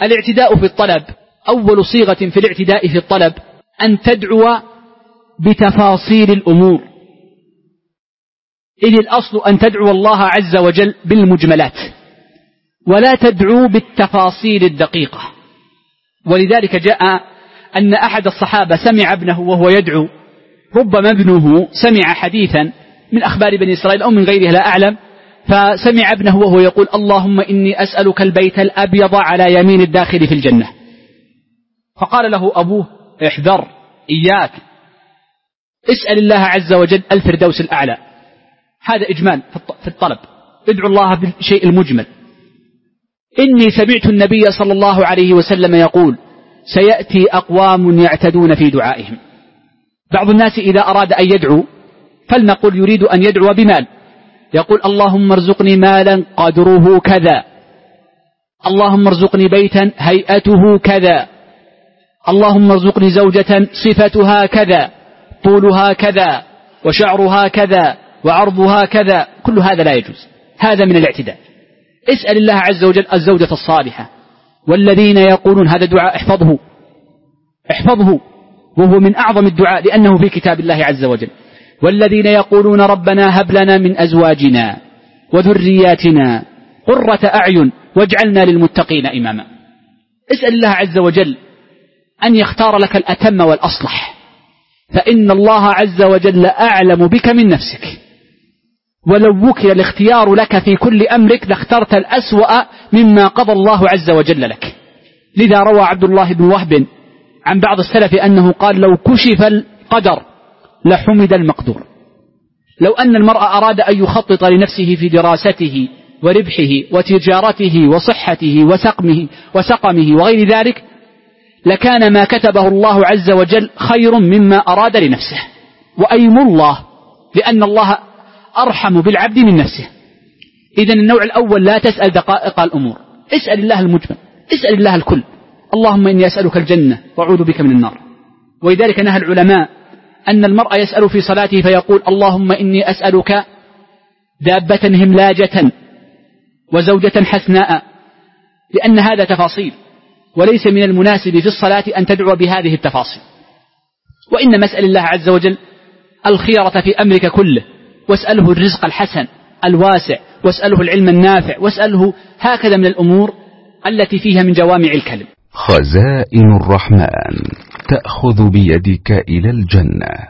الاعتداء في الطلب، أول صيغة في الاعتداء في الطلب أن تدعو بتفاصيل الأمور، إذ الأصل أن تدعو الله عز وجل بالمجملات ولا تدعو بالتفاصيل الدقيقة. ولذلك جاء أن أحد الصحابة سمع ابنه وهو يدعو، ربما ابنه سمع حديثا من أخبار بني إسرائيل أو من غيرها لا أعلم، فسمع ابنه وهو يقول اللهم إني أسألك البيت الأبيض على يمين الداخل في الجنة، فقال له أبوه احذر، إياك، اسأل الله عز وجل الفردوس الأعلى. هذا إجمال في الطلب، ادعو الله بالشيء المجمل. إني سمعت النبي صلى الله عليه وسلم يقول سيأتي أقوام يعتدون في دعائهم. بعض الناس إذا أراد أن يدعو، فلنقل يريد أن يدعو بمال، يقول اللهم ارزقني مالا قدره كذا، اللهم ارزقني بيتا هيئته كذا، اللهم ارزقني زوجة صفتها كذا، طولها كذا، وشعرها كذا، وعرضها كذا. كل هذا لا يجوز، هذا من الاعتداء. اسأل الله عز وجل الزوجة الصالحة. والذين يقولون، هذا دعاء احفظه، وهو من أعظم الدعاء لأنه في كتاب الله عز وجل. والذين يقولون ربنا هب لنا من أزواجنا وذرياتنا قرة أعين واجعلنا للمتقين إماما. اسأل الله عز وجل أن يختار لك الأتم والأصلح، فإن الله عز وجل أعلم بك من نفسك، ولو وكل الاختيار لك في كل أمرك لاخترت الأسوأ مما قضى الله عز وجل لك. لذا روى عبد الله بن وهب عن بعض السلف أنه قال لو كشف القدر لحمد المقدور. لو أن المرء أراد أن يخطط لنفسه في دراسته وربحه وتجارته وصحته وسقمه وغير ذلك، لكان ما كتبه الله عز وجل خير مما أراد لنفسه، وأيم الله، لأن الله أرحم بالعبد من نفسه. إذن النوع الأول لا تسأل دقائق الأمور، اسأل الله المجمل، اسأل الله الكل. اللهم إني أسألك الجنة وأعوذ بك من النار. ولذلك نهى العلماء أن المرء يسأل في صلاته فيقول اللهم إني أسألك دابة هملاجة وزوجة حسناء، لأن هذا تفاصيل، وليس من المناسب في الصلاة أن تدعو بهذه التفاصيل. وإنما اسأل الله عز وجل الخيرة في أمرك كله، واسأله الرزق الحسن الواسع، واسأله العلم النافع، واسأله هكذا من الأمور التي فيها من جوامع الكلم. خزائن الرحمن تأخذ بيدك إلى الجنة.